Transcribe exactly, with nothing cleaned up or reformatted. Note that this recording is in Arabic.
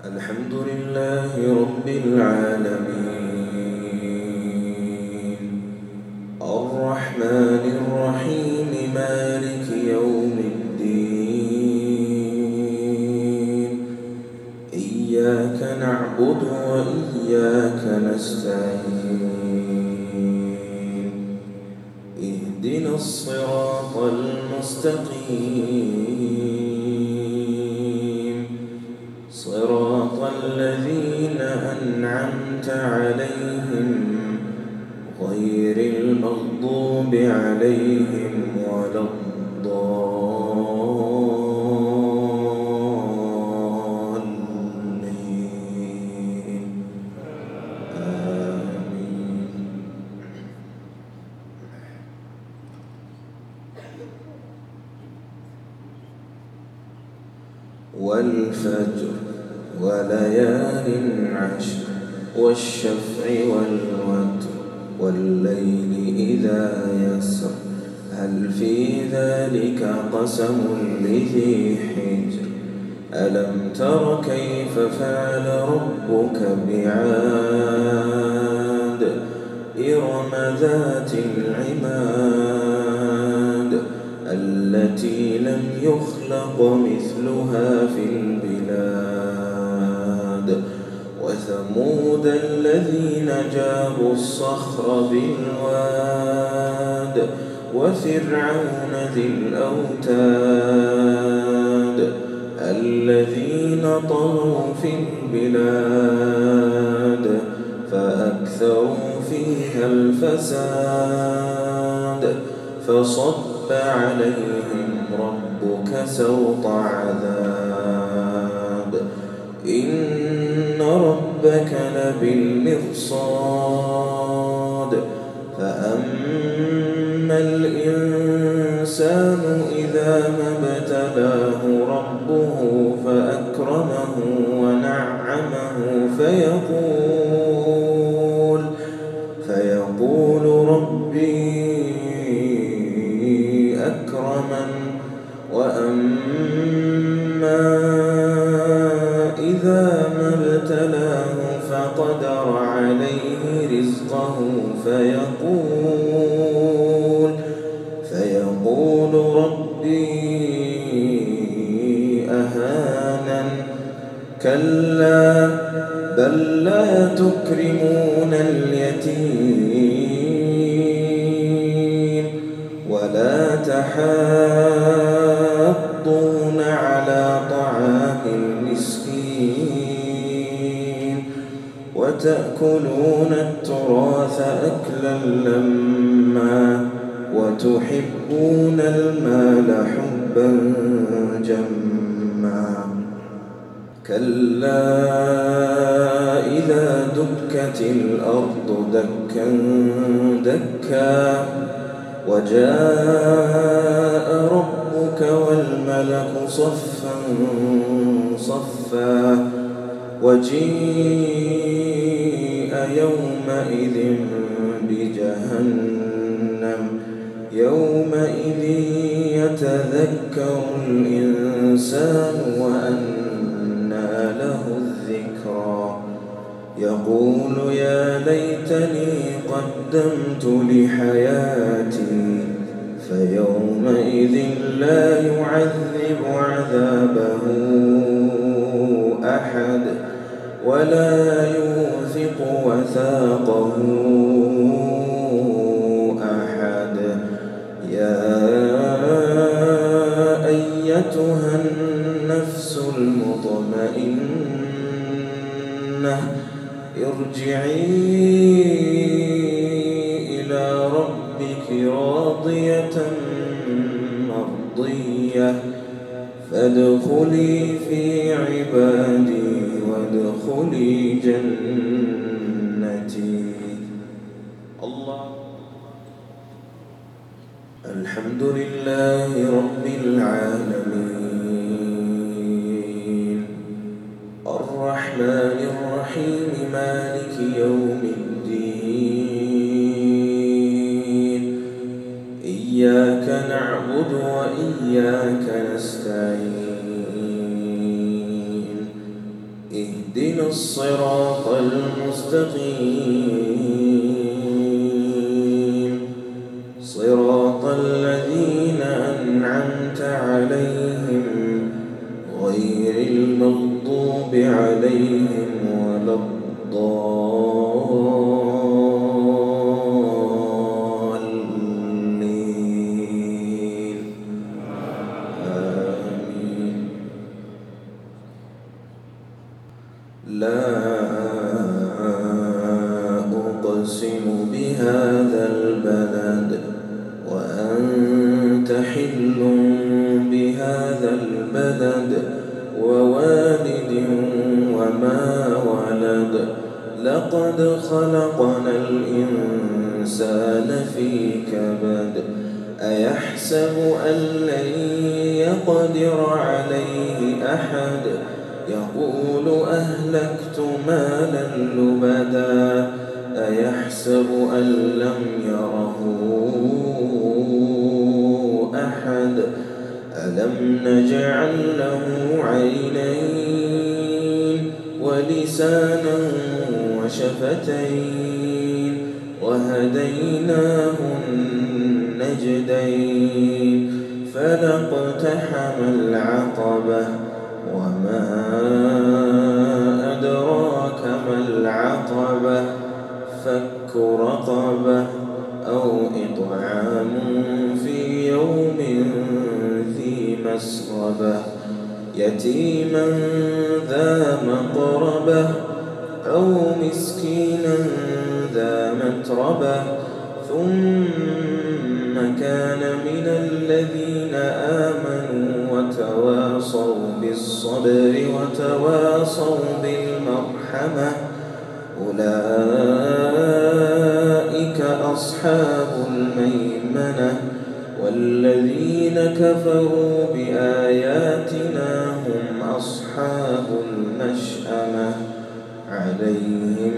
الحمد لله رب العالمين الرحمن الرحيم مالك يوم الدين إياك نعبد وإياك نستعين اهدنا الصراط المستقيم صراط الذين أنعمت عليهم غير المغضوب عليهم ولا الضالين آمين. والفجر وليال عشر والشفع والوتر والليل إذا يسر هل في ذلك قسم لذي حجر ألم تر كيف فعل ربك بعاد إرم ذات العماد التي لم يخلق مثلها في البلاد وثمود الذين جابوا الصخر بالواد وفرعون ذي الأوتاد الذين طغوا في البلاد فأكثروا فيها الفساد فصب عليهم ربك سوط عذاب إن ربك لبالمرصاد فأما الإنسان إذا ما ابتلاه ربه فأكرمه ونعمه فيقول فيقول ربي أكرمن وأما إذا ما ابتلاه فقدر عليه رزقه فيقول فيقول ربي أهانن كلا بل لا تكرمون اليتيم ولا تحاضون على طعام المسكين وتأكلون التراث أكلا لما وتحبون المال حبا جما كلا إذا دكت الأرض دكا دكا وجاء ربك والملك صفا صفا وجيء يومئذ بجهنم يومئذ يتذكر الإنسان وأنى له الذكرى يقول يا ليتني قدمت لحياتي فيومئذ لا يعذب عذابه أحد ولا يوثق وثاقه أحد يا أيتها النفس المطمئنة ارجعي إلى ربك راضية مرضية فادخلي في عبادي وادخلي جنتي. الله. الحمد لله رب العالمين الرحمن الرحيم مالك يوم الدين إياك نعبد وإياك نستعين اهدنا الصراط المستقيم صراط الذين أنعمت عليهم غير المغضوب عليهم ولا الضالين آمين. لا أقسم بهذا البلد وأنت حل بهذا البلد ووالد وما ولد لقد خلقنا الإنسان في كبد أيحسب أن لن يقدر عليه أحد يقول أهلكت مالا لبدا أيحسب أن لم يره أحد ألم نجعل له عينين ولسانا وشفتين وهديناه النجدين فلاقتحم العقبة وما أدراك ما العقبة فك رقبة أو إطعام في يوم ذي مسغبة يتيما ذا مقربة أو مسكينا ذا متربة ثم كان من الذين آمنوا وتواصوا بالصبر وتواصوا بالمرحمة أولئك أصحاب الميمنة والذين كفروا بآياتنا هم أصحاب المشأمة عليهم